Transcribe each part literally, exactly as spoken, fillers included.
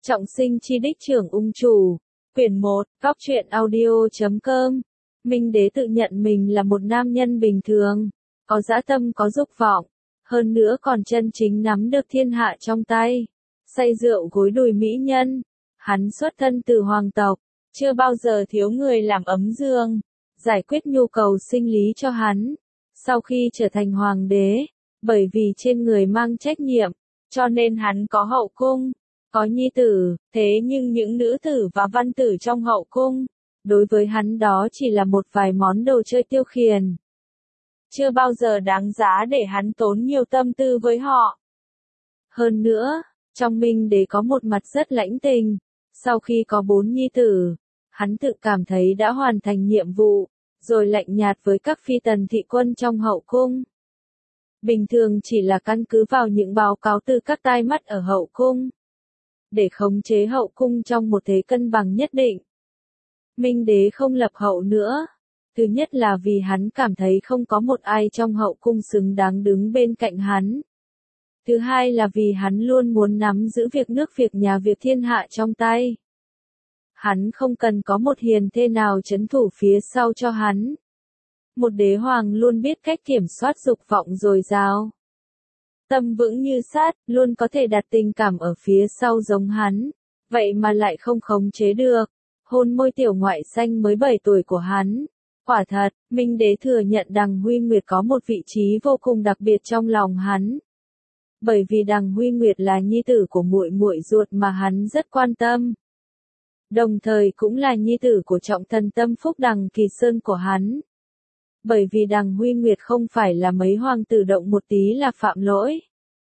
Trọng sinh chi đích trưởng ung chủ. Quyển một, góc truyện audio chấm com. Minh Đế tự nhận mình là một nam nhân bình thường, có dã tâm có dục vọng, hơn nữa còn chân chính nắm được thiên hạ trong tay. Say rượu gối đùi mỹ nhân, hắn xuất thân từ hoàng tộc, chưa bao giờ thiếu người làm ấm giường, giải quyết nhu cầu sinh lý cho hắn. Sau khi trở thành hoàng đế, bởi vì trên người mang trách nhiệm, cho nên hắn có hậu cung, có nhi tử, thế nhưng những nữ tử và văn tử trong hậu cung, đối với hắn đó chỉ là một vài món đồ chơi tiêu khiển. Chưa bao giờ đáng giá để hắn tốn nhiều tâm tư với họ. Hơn nữa, trong Minh Đế có một mặt rất lãnh tình, sau khi có bốn nhi tử, hắn tự cảm thấy đã hoàn thành nhiệm vụ, rồi lạnh nhạt với các phi tần thị quân trong hậu cung. Bình thường chỉ là căn cứ vào những báo cáo từ các tai mắt ở hậu cung, để khống chế hậu cung trong một thế cân bằng nhất định. Minh Đế không lập hậu nữa. Thứ nhất là vì hắn cảm thấy không có một ai trong hậu cung xứng đáng đứng bên cạnh hắn. Thứ hai là vì hắn luôn muốn nắm giữ việc nước việc nhà việc thiên hạ trong tay. Hắn không cần có một hiền thê nào trấn thủ phía sau cho hắn. Một đế hoàng luôn biết cách kiểm soát dục vọng dồi dào. Tâm vững như sắt, luôn có thể đặt tình cảm ở phía sau giống hắn, vậy mà lại không khống chế được. Hôn môi tiểu ngoại xanh mới bảy tuổi của hắn. Quả thật, Minh Đế thừa nhận Đằng Huy Nguyệt có một vị trí vô cùng đặc biệt trong lòng hắn. Bởi vì Đằng Huy Nguyệt là nhi tử của muội muội ruột mà hắn rất quan tâm. Đồng thời cũng là nhi tử của trọng thần tâm phúc Đằng Kỳ Sơn của hắn. Bởi vì Đằng Huy Nguyệt không phải là mấy hoàng tử động một tí là phạm lỗi.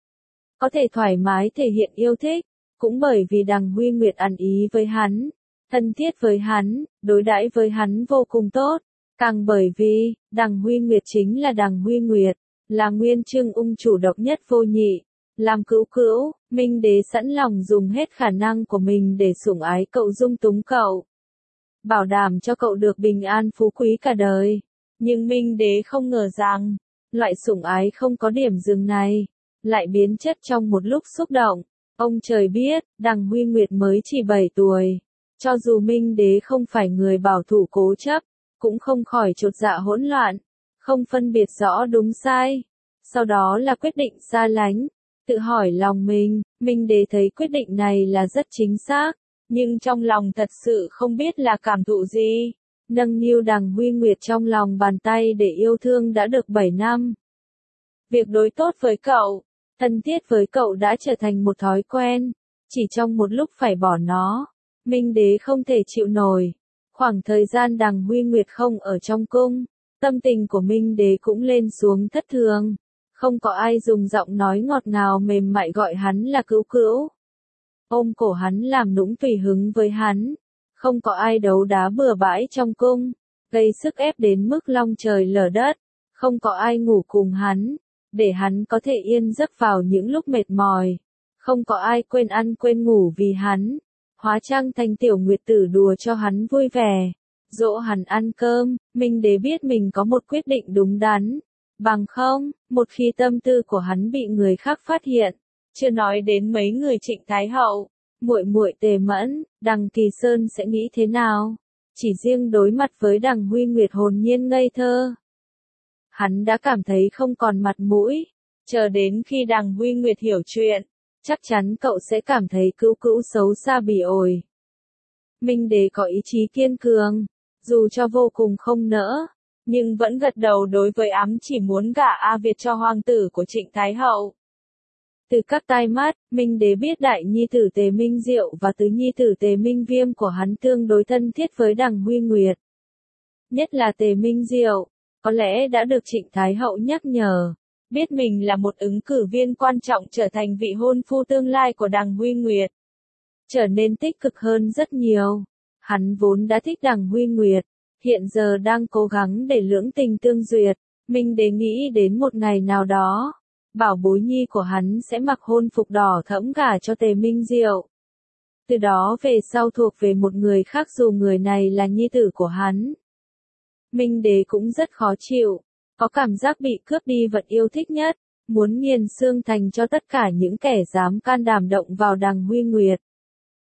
Có thể thoải mái thể hiện yêu thích, cũng bởi vì Đằng Huy Nguyệt ăn ý với hắn, thân thiết với hắn, đối đãi với hắn vô cùng tốt. Càng bởi vì, Đằng Huy Nguyệt chính là Đằng Huy Nguyệt, là nguyên chương ung chủ độc nhất vô nhị, làm cữu cữu, Minh Đế sẵn lòng dùng hết khả năng của mình để sủng ái cậu dung túng cậu. Bảo đảm cho cậu được bình an phú quý cả đời. Nhưng Minh Đế không ngờ rằng, loại sủng ái không có điểm dừng này, lại biến chất trong một lúc xúc động. Ông trời biết, Đằng Huy Nguyệt mới chỉ bảy tuổi. Cho dù Minh Đế không phải người bảo thủ cố chấp, cũng không khỏi chột dạ hỗn loạn, không phân biệt rõ đúng sai. Sau đó là quyết định xa lánh, tự hỏi lòng mình, Minh Đế thấy quyết định này là rất chính xác, nhưng trong lòng thật sự không biết là cảm thụ gì. Nâng niu Đằng Huy Nguyệt trong lòng bàn tay để yêu thương đã được bảy năm. Việc đối tốt với cậu, thân thiết với cậu đã trở thành một thói quen, chỉ trong một lúc phải bỏ nó, Minh Đế không thể chịu nổi. Khoảng thời gian Đằng Huy Nguyệt không ở trong cung, tâm tình của Minh Đế cũng lên xuống thất thường. Không có ai dùng giọng nói ngọt ngào mềm mại gọi hắn là cữu cữu. Ôm cổ hắn làm nũng tùy hứng với hắn. Không có ai đấu đá bừa bãi trong cung, gây sức ép đến mức long trời lở đất. Không có ai ngủ cùng hắn, để hắn có thể yên giấc vào những lúc mệt mỏi. Không có ai quên ăn quên ngủ vì hắn. Hóa trang thành tiểu nguyệt tử đùa cho hắn vui vẻ, dỗ hắn ăn cơm. Minh Đế biết mình có một quyết định đúng đắn, bằng không, một khi tâm tư của hắn bị người khác phát hiện, chưa nói đến mấy người Trịnh Thái Hậu, muội muội Tề Mẫn, Đằng Kỳ Sơn sẽ nghĩ thế nào? Chỉ riêng đối mặt với Đằng Huy Nguyệt hồn nhiên ngây thơ, hắn đã cảm thấy không còn mặt mũi. Chờ đến khi Đằng Huy Nguyệt hiểu chuyện, chắc chắn cậu sẽ cảm thấy cữu cữu xấu xa bỉ ổi. Minh Đế có ý chí kiên cường, dù cho vô cùng không nỡ, nhưng vẫn gật đầu đối với ám chỉ muốn gả A Việt cho hoàng tử của Trịnh Thái Hậu. Từ các tai mắt, Minh Đế biết đại nhi tử Tề Minh Diệu và tứ nhi tử Tề Minh Viêm của hắn tương đối thân thiết với Đằng Huy Nguyệt. Nhất là Tề Minh Diệu, có lẽ đã được Trịnh Thái Hậu nhắc nhở. Biết mình là một ứng cử viên quan trọng trở thành vị hôn phu tương lai của Đằng Huy Nguyệt, trở nên tích cực hơn rất nhiều. Hắn vốn đã thích Đằng Huy Nguyệt, hiện giờ đang cố gắng để lưỡng tình tương duyệt. Minh Đế nghĩ đến một ngày nào đó, bảo bối nhi của hắn sẽ mặc hôn phục đỏ thẫm gả cho Tề Minh Diệu. Từ đó về sau thuộc về một người khác dù người này là nhi tử của hắn. Minh Đế cũng rất khó chịu. Có cảm giác bị cướp đi vật yêu thích nhất, muốn nghiền xương thành cho tất cả những kẻ dám can đảm động vào Đằng Huy Nguyệt.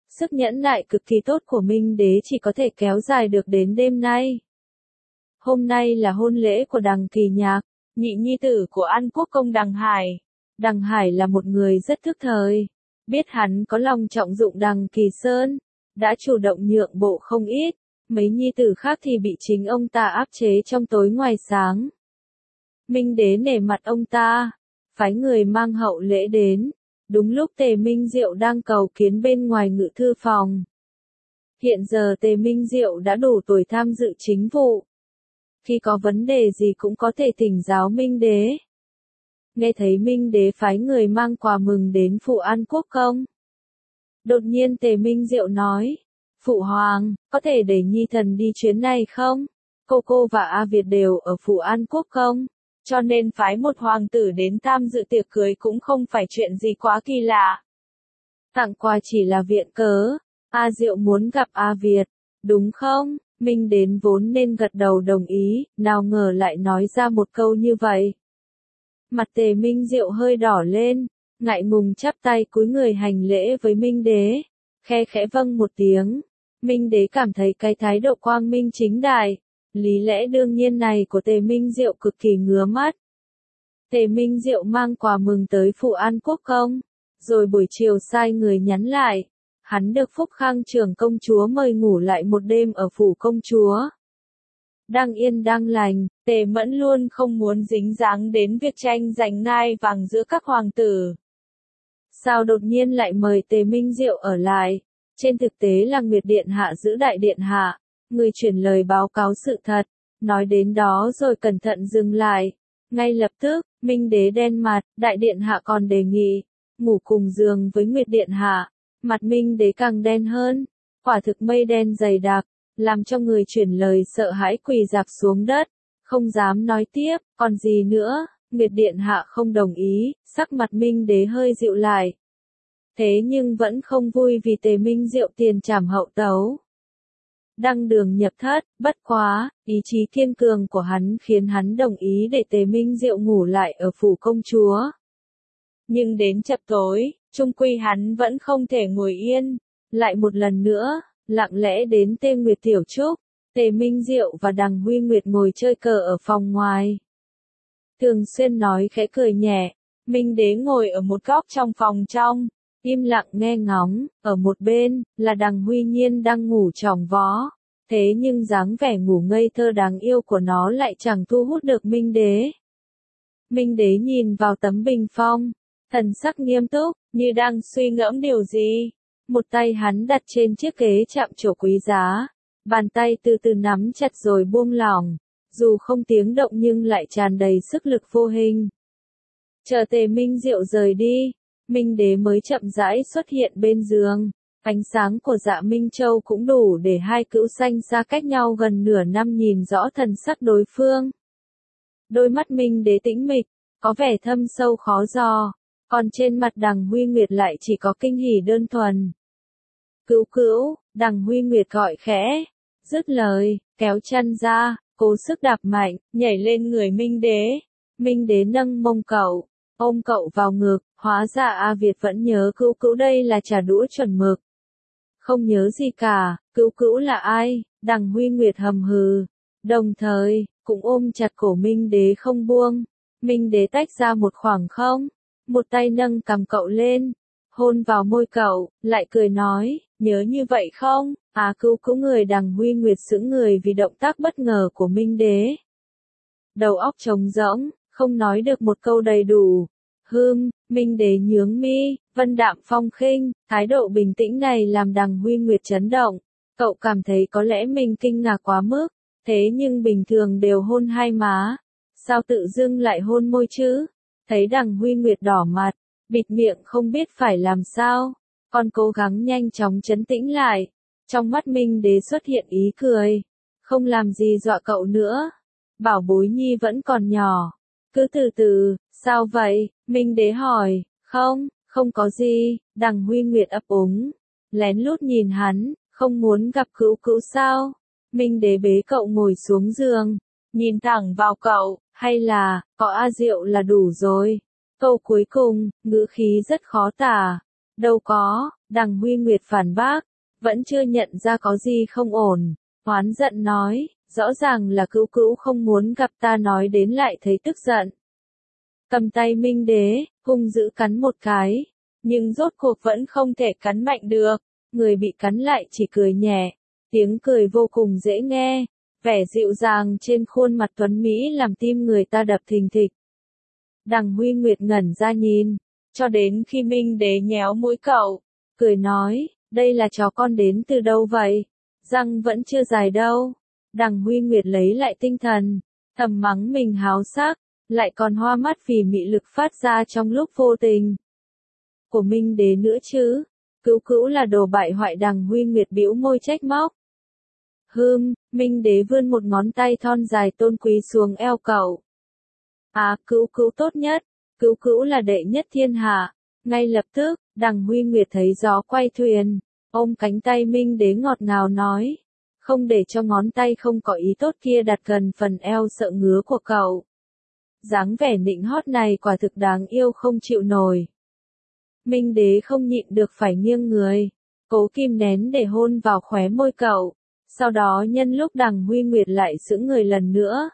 Sức nhẫn nại cực kỳ tốt của Minh Đế chỉ có thể kéo dài được đến đêm nay. Hôm nay là hôn lễ của Đằng Kỳ Nhạc, nhị nhi tử của An Quốc công Đằng Hải. Đằng Hải là một người rất thức thời. Biết hắn có lòng trọng dụng Đằng Kỳ Sơn, đã chủ động nhượng bộ không ít. Mấy nhi tử khác thì bị chính ông ta áp chế trong tối ngoài sáng. Minh Đế nể mặt ông ta, phái người mang hậu lễ đến. Đúng lúc Tề Minh Diệu đang cầu kiến bên ngoài ngự thư phòng. Hiện giờ Tề Minh Diệu đã đủ tuổi tham dự chính vụ. Khi có vấn đề gì cũng có thể thỉnh giáo Minh Đế. Nghe thấy Minh Đế phái người mang quà mừng đến phủ An Quốc công. Đột nhiên Tề Minh Diệu nói, Phụ Hoàng, có thể để nhi thần đi chuyến này không? Cô cô và A Việt đều ở phủ An Quốc công, cho nên phái một hoàng tử đến tham dự tiệc cưới cũng không phải chuyện gì quá kỳ lạ. Tặng quà chỉ là viện cớ, A Diệu muốn gặp A Việt, đúng không? Minh đến vốn nên gật đầu đồng ý, nào ngờ lại nói ra một câu như vậy. Mặt Tề Minh Diệu hơi đỏ lên, ngại ngùng chắp tay cúi người hành lễ với Minh Đế, khe khẽ vâng một tiếng. Minh Đế cảm thấy cái thái độ quang minh chính đại, lý lẽ đương nhiên này của Tề Minh Diệu cực kỳ ngứa mắt. Tề Minh Diệu mang quà mừng tới phủ An Quốc công, rồi buổi chiều sai người nhắn lại. Hắn được Phúc Khang trưởng công chúa mời ngủ lại một đêm ở phủ công chúa. Đang yên đang lành, Tề Mẫn luôn không muốn dính dáng đến việc tranh giành ngai vàng giữa các hoàng tử. Sao đột nhiên lại mời Tề Minh Diệu ở lại? Trên thực tế là Nguyệt Điện Hạ giữ đại điện hạ, người chuyển lời báo cáo sự thật, nói đến đó rồi cẩn thận dừng lại. Ngay lập tức, Minh Đế đen mặt, đại điện hạ còn đề nghị, ngủ cùng giường với Nguyệt Điện Hạ. Mặt Minh Đế càng đen hơn, quả thực mây đen dày đặc, làm cho người chuyển lời sợ hãi quỳ rạp xuống đất, không dám nói tiếp, còn gì nữa, Nguyệt Điện Hạ không đồng ý, sắc mặt Minh Đế hơi dịu lại. Thế nhưng vẫn không vui vì Tề Minh Diệu tiền trảm hậu tấu. Đăng đường nhập thất, bất quá, ý chí kiên cường của hắn khiến hắn đồng ý để Tề Minh Diệu ngủ lại ở phủ công chúa. Nhưng đến chập tối, chung quy hắn vẫn không thể ngồi yên, lại một lần nữa, lặng lẽ đến Tê Nguyệt Tiểu Trúc, Tề Minh Diệu và Đằng Huy Nguyệt ngồi chơi cờ ở phòng ngoài. Thường xuyên nói khẽ cười nhẹ, Minh Đế ngồi ở một góc trong phòng trong, im lặng nghe ngóng, ở một bên, là Đằng Huy Nhiên đang ngủ tròng vó, thế nhưng dáng vẻ ngủ ngây thơ đáng yêu của nó lại chẳng thu hút được Minh Đế. Minh Đế nhìn vào tấm bình phong, thần sắc nghiêm túc, như đang suy ngẫm điều gì. Một tay hắn đặt trên chiếc ghế chạm trổ quý giá, bàn tay từ từ nắm chặt rồi buông lỏng, dù không tiếng động nhưng lại tràn đầy sức lực vô hình. Chờ Tề Minh Diệu rời đi, Minh Đế mới chậm rãi xuất hiện bên giường, ánh sáng của Dạ Minh Châu cũng đủ để hai cữu sanh xa cách nhau gần nửa năm nhìn rõ thần sắc đối phương. Đôi mắt Minh Đế tĩnh mịch, có vẻ thâm sâu khó dò, còn trên mặt Đằng Huy Nguyệt lại chỉ có kinh hỉ đơn thuần. Cữu cữu, Đằng Huy Nguyệt gọi khẽ, dứt lời, kéo chân ra, cố sức đạp mạnh, nhảy lên người Minh Đế. Minh Đế nâng mông cậu, ôm cậu vào ngực, hóa ra A Việt vẫn nhớ cữu cữu đây là trà đũa chuẩn mực. Không nhớ gì cả, cữu cữu là ai? Đằng Huy Nguyệt hầm hừ, đồng thời, cũng ôm chặt cổ Minh Đế không buông. Minh Đế tách ra một khoảng không, một tay nâng cằm cậu lên, hôn vào môi cậu, lại cười nói, nhớ như vậy không? À cữu cữu người Đằng Huy Nguyệt sững người vì động tác bất ngờ của Minh Đế. Đầu óc trống rỗng, không nói được một câu đầy đủ. Hưm, Minh Đế nhướng mi, vân đạm phong khinh, thái độ bình tĩnh này làm Đằng Huy Nguyệt chấn động. Cậu cảm thấy có lẽ mình kinh ngạc quá mức, thế nhưng bình thường đều hôn hai má. Sao tự dưng lại hôn môi chứ? Thấy Đằng Huy Nguyệt đỏ mặt, bịt miệng không biết phải làm sao, con cố gắng nhanh chóng trấn tĩnh lại. Trong mắt Minh Đế xuất hiện ý cười, không làm gì dọa cậu nữa. Bảo bối nhi vẫn còn nhỏ, cứ từ từ, sao vậy? Minh Đế hỏi, không, không có gì. Đằng Huy Nguyệt ấp úng, lén lút nhìn hắn, không muốn gặp cữu cữu sao? Minh Đế bế cậu ngồi xuống giường, nhìn thẳng vào cậu, hay là, có A Diệu là đủ rồi. Câu cuối cùng, ngữ khí rất khó tả. Đâu có, Đằng Huy Nguyệt phản bác, vẫn chưa nhận ra có gì không ổn, oán giận nói, rõ ràng là Cữu Cữu không muốn gặp ta nói đến lại thấy tức giận. Cầm tay Minh Đế, hung dữ cắn một cái, nhưng rốt cuộc vẫn không thể cắn mạnh được, người bị cắn lại chỉ cười nhẹ, tiếng cười vô cùng dễ nghe, vẻ dịu dàng trên khuôn mặt tuấn Mỹ làm tim người ta đập thình thịch. Đằng Huy Nguyệt ngẩn ra nhìn, cho đến khi Minh Đế nhéo mũi cậu, cười nói, đây là chó con đến từ đâu vậy? Răng vẫn chưa dài đâu. Đằng Huy Nguyệt lấy lại tinh thần, thầm mắng mình háo sắc, lại còn hoa mắt vì mị lực phát ra trong lúc vô tình. Của Minh Đế nữa chứ, Cữu Cữu là đồ bại hoại. Đằng Huy Nguyệt bĩu môi trách móc. Hừm, Minh Đế vươn một ngón tay thon dài tôn quý xuống eo cậu. À, Cữu Cữu tốt nhất, Cữu Cữu là đệ nhất thiên hạ. Ngay lập tức, đằng Huy Nguyệt thấy gió quay thuyền, ôm cánh tay Minh Đế ngọt ngào nói, không để cho ngón tay không có ý tốt kia đặt gần phần eo sợ ngứa của cậu. Dáng vẻ nịnh hót này quả thực đáng yêu không chịu nổi. Minh Đế không nhịn được phải nghiêng người, cố kìm nén để hôn vào khóe môi cậu, sau đó nhân lúc đằng Huy Nguyệt lại sững người lần nữa,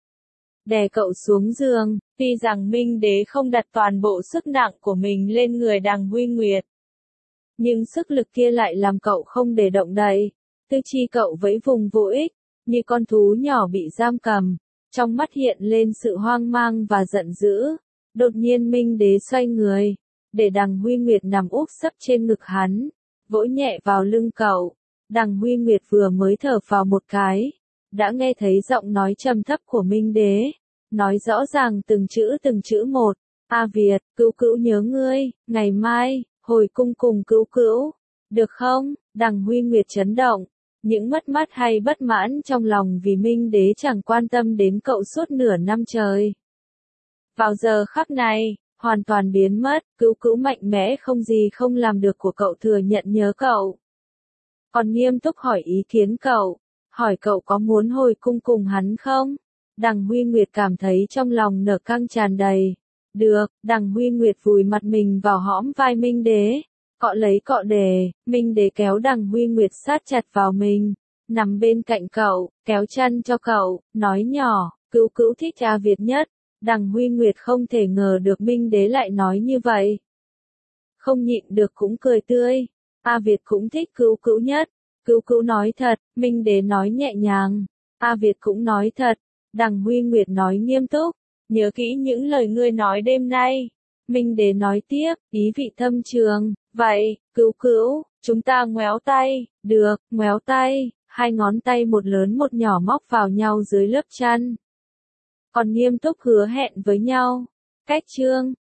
đè cậu xuống giường. Tuy rằng Minh Đế không đặt toàn bộ sức nặng của mình lên người đằng Huy Nguyệt, nhưng sức lực kia lại làm cậu không để động đậy, tư chi cậu vẫy vùng vô ích, như con thú nhỏ bị giam cầm, trong mắt hiện lên sự hoang mang và giận dữ. Đột nhiên Minh Đế xoay người, để đằng Huy Nguyệt nằm úp sấp trên ngực hắn, vỗ nhẹ vào lưng cậu. Đằng Huy Nguyệt vừa mới thở phào một cái, đã nghe thấy giọng nói trầm thấp của Minh Đế, nói rõ ràng từng chữ từng chữ một. A Việt, Cữu Cữu nhớ ngươi, ngày mai, hồi cung cùng Cữu Cữu, được không? Đằng Huy Nguyệt chấn động, những mất mát hay bất mãn trong lòng vì Minh Đế chẳng quan tâm đến cậu suốt nửa năm trời. Vào giờ khắc này, hoàn toàn biến mất. Cữu Cữu mạnh mẽ không gì không làm được của cậu thừa nhận nhớ cậu. Còn nghiêm túc hỏi ý kiến cậu, hỏi cậu có muốn hồi cung cùng hắn không? Đằng Huy Nguyệt cảm thấy trong lòng nở căng tràn đầy. Được, đằng Huy Nguyệt vùi mặt mình vào hõm vai Minh Đế, cọ lấy cọ để. Minh Đế kéo đằng Huy Nguyệt sát chặt vào mình, nằm bên cạnh cậu, kéo chăn cho cậu, nói nhỏ, Cữu Cữu thích A Việt nhất. Đằng Huy Nguyệt không thể ngờ được Minh Đế lại nói như vậy. Không nhịn được cũng cười tươi, A Việt cũng thích Cữu Cữu nhất. Cữu Cữu nói thật, Minh Đế nói nhẹ nhàng. A Việt cũng nói thật. Đằng Huy Nguyệt nói nghiêm túc, nhớ kỹ những lời ngươi nói đêm nay. Minh Đế nói tiếp, ý vị thâm trường, vậy, Cữu Cữu, chúng ta ngoéo tay. Được, ngoéo tay. Hai ngón tay một lớn một nhỏ móc vào nhau dưới lớp chăn, còn nghiêm túc hứa hẹn với nhau. Cách chương